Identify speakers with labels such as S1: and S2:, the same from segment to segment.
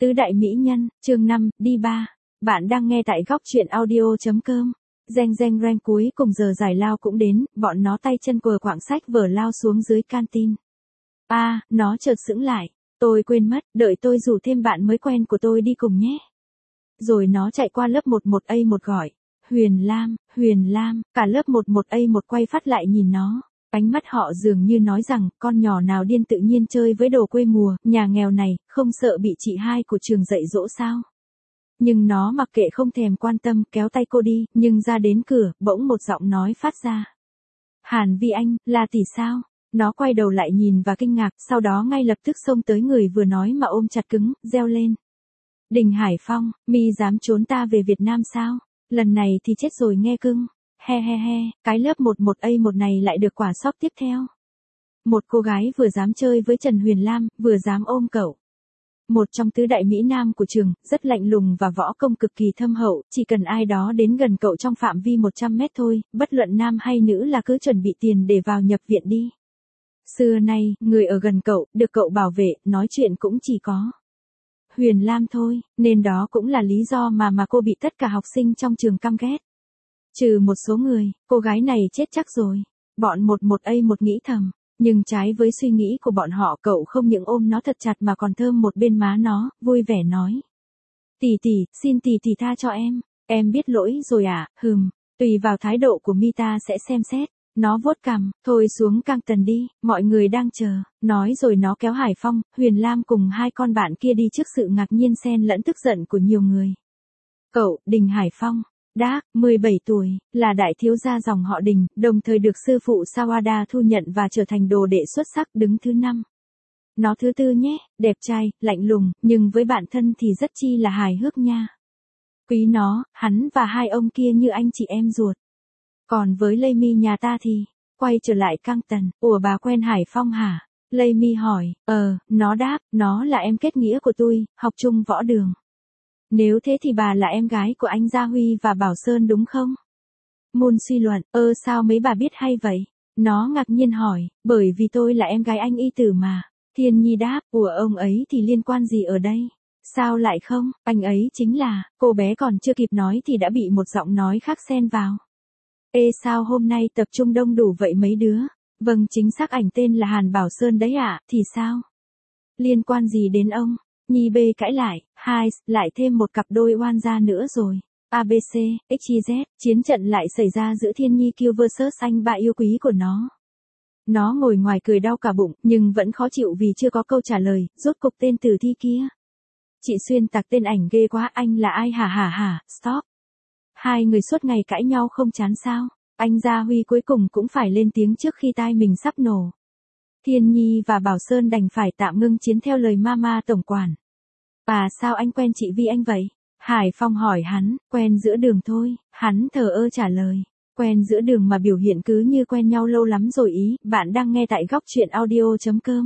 S1: Tứ đại mỹ nhân, chương 5, đi ba. Bạn đang nghe tại góc truyện audio.com. Reng reng reng, cuối cùng giờ giải lao cũng đến, bọn nó tay chân quờ quạng sách vở lao xuống dưới canteen. Nó chợt sững lại. Tôi quên mất, đợi tôi rủ thêm bạn mới quen của tôi đi cùng nhé. Rồi nó chạy qua lớp 11A1 gọi. Huyền Lam, cả lớp 11A1 quay phát lại nhìn nó. Ánh mắt họ dường như nói rằng, con nhỏ nào điên tự nhiên chơi với đồ quê mùa, nhà nghèo này, không sợ bị chị hai của trường dạy dỗ sao. Nhưng nó mặc kệ không thèm quan tâm, kéo tay cô đi, nhưng ra đến cửa, bỗng một giọng nói phát ra. Hàn Vi Anh, là tỷ sao? Nó quay đầu lại nhìn và kinh ngạc, sau đó ngay lập tức xông tới người vừa nói mà ôm chặt cứng, reo lên. Đình Hải Phong, mi dám trốn ta về Việt Nam sao? Lần này thì chết rồi nghe cưng. He, cái lớp 11A1 này lại được quả sóc tiếp theo. Một cô gái vừa dám chơi với Trần Huyền Lam, vừa dám ôm cậu. Một trong tứ đại mỹ nam của trường, rất lạnh lùng và võ công cực kỳ thâm hậu, chỉ cần ai đó đến gần cậu trong phạm vi 100 mét thôi, bất luận nam hay nữ là cứ chuẩn bị tiền để vào nhập viện đi. Xưa nay, người ở gần cậu, được cậu bảo vệ, nói chuyện cũng chỉ có Huyền Lam thôi, nên đó cũng là lý do mà cô bị tất cả học sinh trong trường căm ghét. Trừ một số người, cô gái này chết chắc rồi. Bọn 11A1 nghĩ thầm, nhưng trái với suy nghĩ của bọn họ, cậu không những ôm nó thật chặt mà còn thơm một bên má nó, vui vẻ nói. Tỷ, xin tỷ tha cho em biết lỗi rồi à, tùy vào thái độ của Mita sẽ xem xét. Nó vuốt cằm, thôi xuống căng tần đi, mọi người đang chờ, nói rồi nó kéo Hải Phong, Huyền Lam cùng hai con bạn kia đi trước sự ngạc nhiên xen lẫn tức giận của nhiều người. Cậu, Đình Hải Phong. Đác, 17 tuổi, là đại thiếu gia dòng họ Đình, đồng thời được sư phụ Sawada thu nhận và trở thành đồ đệ xuất sắc đứng thứ 5. Nó thứ 4 nhé, đẹp trai, lạnh lùng, nhưng với bản thân thì rất chi là hài hước nha. Quý nó, hắn và hai ông kia như anh chị em ruột. Còn với Lê Mi nhà ta thì, quay trở lại căng tần, ủa bà quen Hải Phong hả? Lê Mi hỏi, nó đáp, nó là em kết nghĩa của tôi, học chung võ đường. Nếu thế thì bà là em gái của anh Gia Huy và Bảo Sơn đúng không? Moon suy luận, sao mấy bà biết hay vậy? Nó ngạc nhiên hỏi, bởi vì tôi là em gái anh Y Tử mà. Thiên Nhi đáp, ủa ông ấy thì liên quan gì ở đây? Sao lại không? Anh ấy chính là, cô bé còn chưa kịp nói thì đã bị một giọng nói khác xen vào. Ê sao hôm nay tập trung đông đủ vậy mấy đứa? Vâng chính xác ảnh tên là Hàn Bảo Sơn đấy ạ, thì sao? Liên quan gì đến ông? Nhi B cãi lại, lại thêm một cặp đôi oan gia nữa rồi. ABC, XYZ, chiến trận lại xảy ra giữa Thiên Nhi Kiêu vs anh bạn yêu quý của nó. Nó ngồi ngoài cười đau cả bụng, nhưng vẫn khó chịu vì chưa có câu trả lời, rốt cục tên tử thi kia. Chị xuyên tạc tên ảnh ghê quá, anh là ai hả, stop. Hai người suốt ngày cãi nhau không chán sao, anh Gia Huy cuối cùng cũng phải lên tiếng trước khi tai mình sắp nổ. Thiên Nhi và Bảo Sơn đành phải tạm ngưng chiến theo lời mama tổng quản. Sao anh quen chị Vi Anh vậy? Hải Phong hỏi hắn, quen giữa đường thôi, hắn thờ ơ trả lời. Quen giữa đường mà biểu hiện cứ như quen nhau lâu lắm rồi ý, bạn đang nghe tại góc truyện audio.com.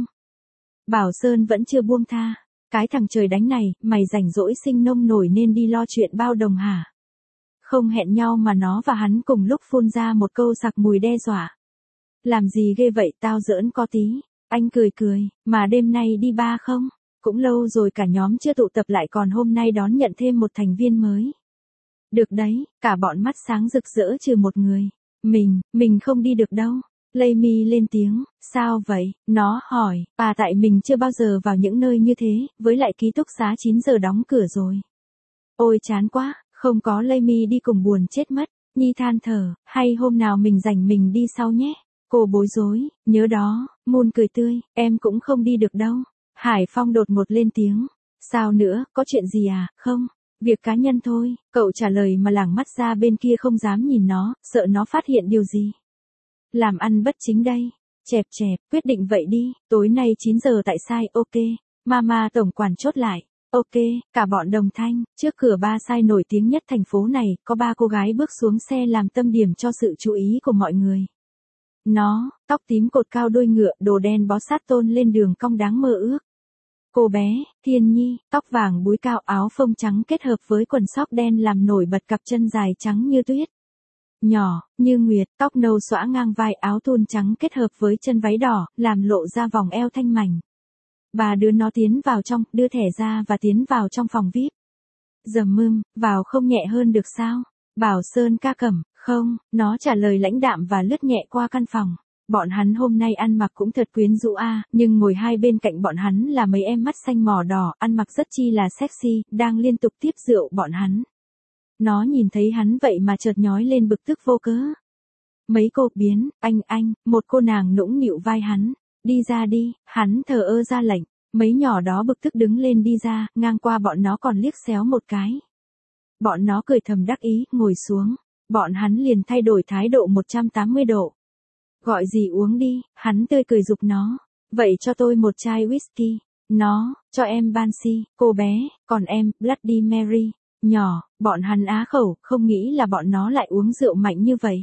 S1: Bảo Sơn vẫn chưa buông tha. Cái thằng trời đánh này, mày rảnh rỗi sinh nông nổi nên đi lo chuyện bao đồng hả? Không hẹn nhau mà nó và hắn cùng lúc phun ra một câu sặc mùi đe dọa. Làm gì ghê vậy, tao giỡn có tí. Anh cười, mà đêm nay đi ba không? Cũng lâu rồi cả nhóm chưa tụ tập lại, còn hôm nay đón nhận thêm một thành viên mới. Được đấy, cả bọn mắt sáng rực rỡ trừ một người. Mình không đi được đâu. Lê Mi lên tiếng, sao vậy? Nó hỏi, tại mình chưa bao giờ vào những nơi như thế, với lại ký túc xá 9 giờ đóng cửa rồi. Ôi chán quá, không có Lê Mi đi cùng buồn chết mất. Nhi than thở, hay hôm nào mình rảnh mình đi sau nhé. Cô bối rối, nhớ đó, Moon cười tươi, em cũng không đi được đâu. Hải Phong đột ngột lên tiếng. Sao nữa, có chuyện gì à? Không, việc cá nhân thôi, cậu trả lời mà lảng mắt ra bên kia không dám nhìn nó, sợ nó phát hiện điều gì. Làm ăn bất chính đây. Chẹp, quyết định vậy đi, tối nay 9 giờ tại sai, ok. Mama tổng quản chốt lại. Ok, cả bọn đồng thanh, trước cửa ba sai nổi tiếng nhất thành phố này, có 3 cô gái bước xuống xe làm tâm điểm cho sự chú ý của mọi người. Nó, tóc tím cột cao đuôi ngựa, đồ đen bó sát tôn lên đường cong đáng mơ ước. Cô bé, Thiên Nhi, tóc vàng búi cao, áo phông trắng kết hợp với quần sóc đen làm nổi bật cặp chân dài trắng như tuyết. Nhỏ, như nguyệt, tóc nâu xõa ngang vai, áo thun trắng kết hợp với chân váy đỏ, làm lộ ra vòng eo thanh mảnh. Bà đưa nó tiến vào trong, đưa thẻ ra và tiến vào trong phòng VIP. Vào không nhẹ hơn được sao? Bảo Sơn ca cẩm, không, nó trả lời lãnh đạm và lướt nhẹ qua căn phòng. Bọn hắn hôm nay ăn mặc cũng thật quyến rũ nhưng ngồi hai bên cạnh bọn hắn là mấy em mắt xanh mỏ đỏ, ăn mặc rất chi là sexy, đang liên tục tiếp rượu bọn hắn. Nó nhìn thấy hắn vậy mà chợt nhói lên bực tức vô cớ. Mấy cô biến, anh, một cô nàng nũng nịu vai hắn, đi ra đi, hắn thờ ơ ra lệnh. Mấy nhỏ đó bực tức đứng lên đi ra, ngang qua bọn nó còn liếc xéo một cái. Bọn nó cười thầm đắc ý, ngồi xuống. Bọn hắn liền thay đổi thái độ 180 độ. Gọi gì uống đi, hắn tươi cười giục nó. Vậy cho tôi một chai whisky. Nó, cho em Banshee, cô bé, còn em, Bloody Mary. Nhỏ, bọn hắn á khẩu, không nghĩ là bọn nó lại uống rượu mạnh như vậy.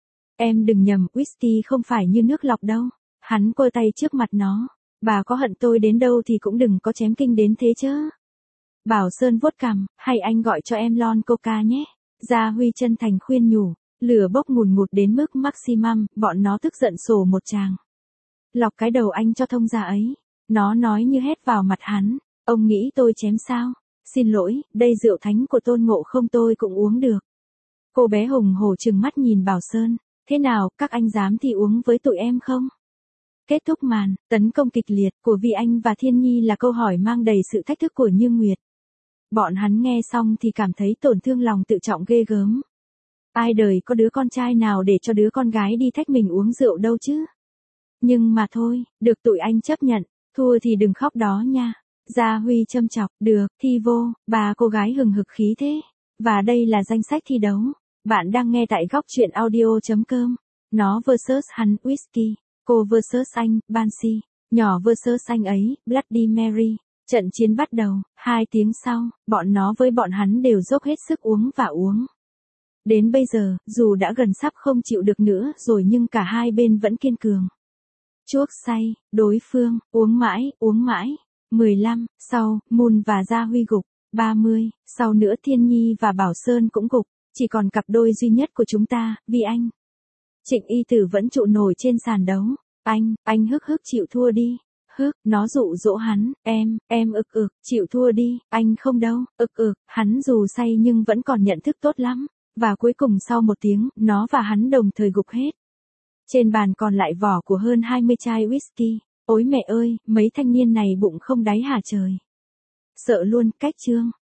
S1: Em đừng nhầm, whisky không phải như nước lọc đâu. Hắn quơ tay trước mặt nó. Bà có hận tôi đến đâu thì cũng đừng có chém kinh đến thế chứ. Bảo Sơn vuốt cằm, hay anh gọi cho em lon coca nhé. Gia Huy chân thành khuyên nhủ, lửa bốc ngùn ngụt đến mức maximum, bọn nó tức giận sổ một tràng. Lọc cái đầu anh cho thông ra ấy. Nó nói như hét vào mặt hắn, ông nghĩ tôi chém sao? Xin lỗi, đây rượu thánh của Tôn Ngộ Không tôi cũng uống được. Cô bé hùng hổ trừng mắt nhìn Bảo Sơn, thế nào, các anh dám thì uống với tụi em không? Kết thúc màn, tấn công kịch liệt của Vi Anh và Thiên Nhi là câu hỏi mang đầy sự thách thức của Như Nguyệt. Bọn hắn nghe xong thì cảm thấy tổn thương lòng tự trọng ghê gớm. Ai đời có đứa con trai nào để cho đứa con gái đi thách mình uống rượu đâu chứ. Nhưng mà thôi, được tụi anh chấp nhận, thua thì đừng khóc đó nha. Gia Huy châm chọc, được, thi vô, bà cô gái hừng hực khí thế. Và đây là danh sách thi đấu. Bạn đang nghe tại góc truyện audio.com. Nó versus hắn, whisky. Cô versus anh, Banshee. Nhỏ versus anh ấy, Bloody Mary. Trận chiến bắt đầu, 2 tiếng sau, bọn nó với bọn hắn đều dốc hết sức uống và uống. Đến bây giờ, dù đã gần sắp không chịu được nữa rồi nhưng cả hai bên vẫn kiên cường. Chuốc say, đối phương, uống mãi. 15, sau, Moon và Gia Huy gục. 30, sau nữa Thiên Nhi và Bảo Sơn cũng gục. Chỉ còn cặp đôi duy nhất của chúng ta, Vi Anh. Trịnh Y Tử vẫn trụ nổi trên sàn đấu. Anh hức chịu thua đi. Nó dụ dỗ hắn, em chịu thua đi, anh không đâu, hắn dù say nhưng vẫn còn nhận thức tốt lắm. Và cuối cùng sau 1 tiếng, nó và hắn đồng thời gục hết. Trên bàn còn lại vỏ của hơn 20 chai whisky. Ôi mẹ ơi, mấy thanh niên này bụng không đáy hả trời. Sợ luôn, cách chương.